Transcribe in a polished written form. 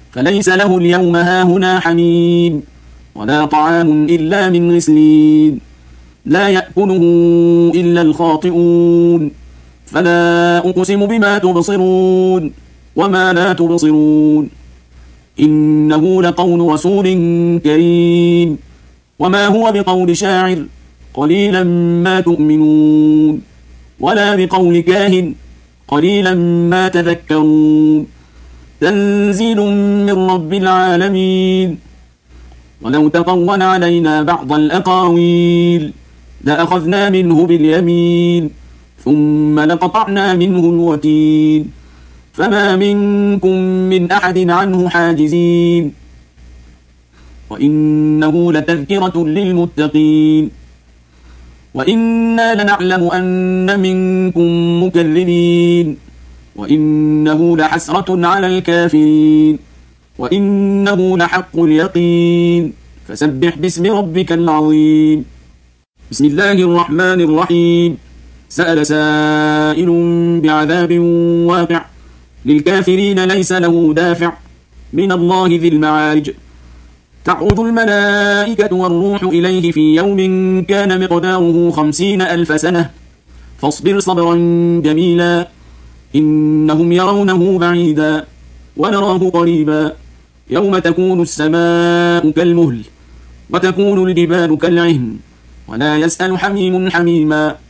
فليس له اليوم هاهنا حميم ولا طعام إلا من غسلين لا يأكله إلا الخاطئون فلا أقسم بما تبصرون وما لا تبصرون إنه لقول رسول كريم وما هو بقول شاعر قليلا ما تؤمنون ولا بقول كاهن قليلا ما تذكرون تنزيل من رب العالمين ولو تقول علينا بعض الأقاويل لأخذنا منه باليمين ثم لقطعنا منه الوتين فما منكم من أحد عنه حاجزين وإنه لتذكرة للمتقين وإنا لنعلم أن منكم مكذبين وإنه لحسرة على الكافرين وإنه لحق اليقين فسبح باسم ربك العظيم بسم الله الرحمن الرحيم سأل سائل بعذاب واقع للكافرين ليس له دافع من الله ذي المعارج تعرض الملائكة والروح إليه في يوم كان مقداره 50,000 سنة فاصبر صبرا جميلا إنهم يرونه بعيدا ونراه قريبا يوم تكون السماء كالمهل وتكون الجبال كالعهن ولا يسأل حميم حميما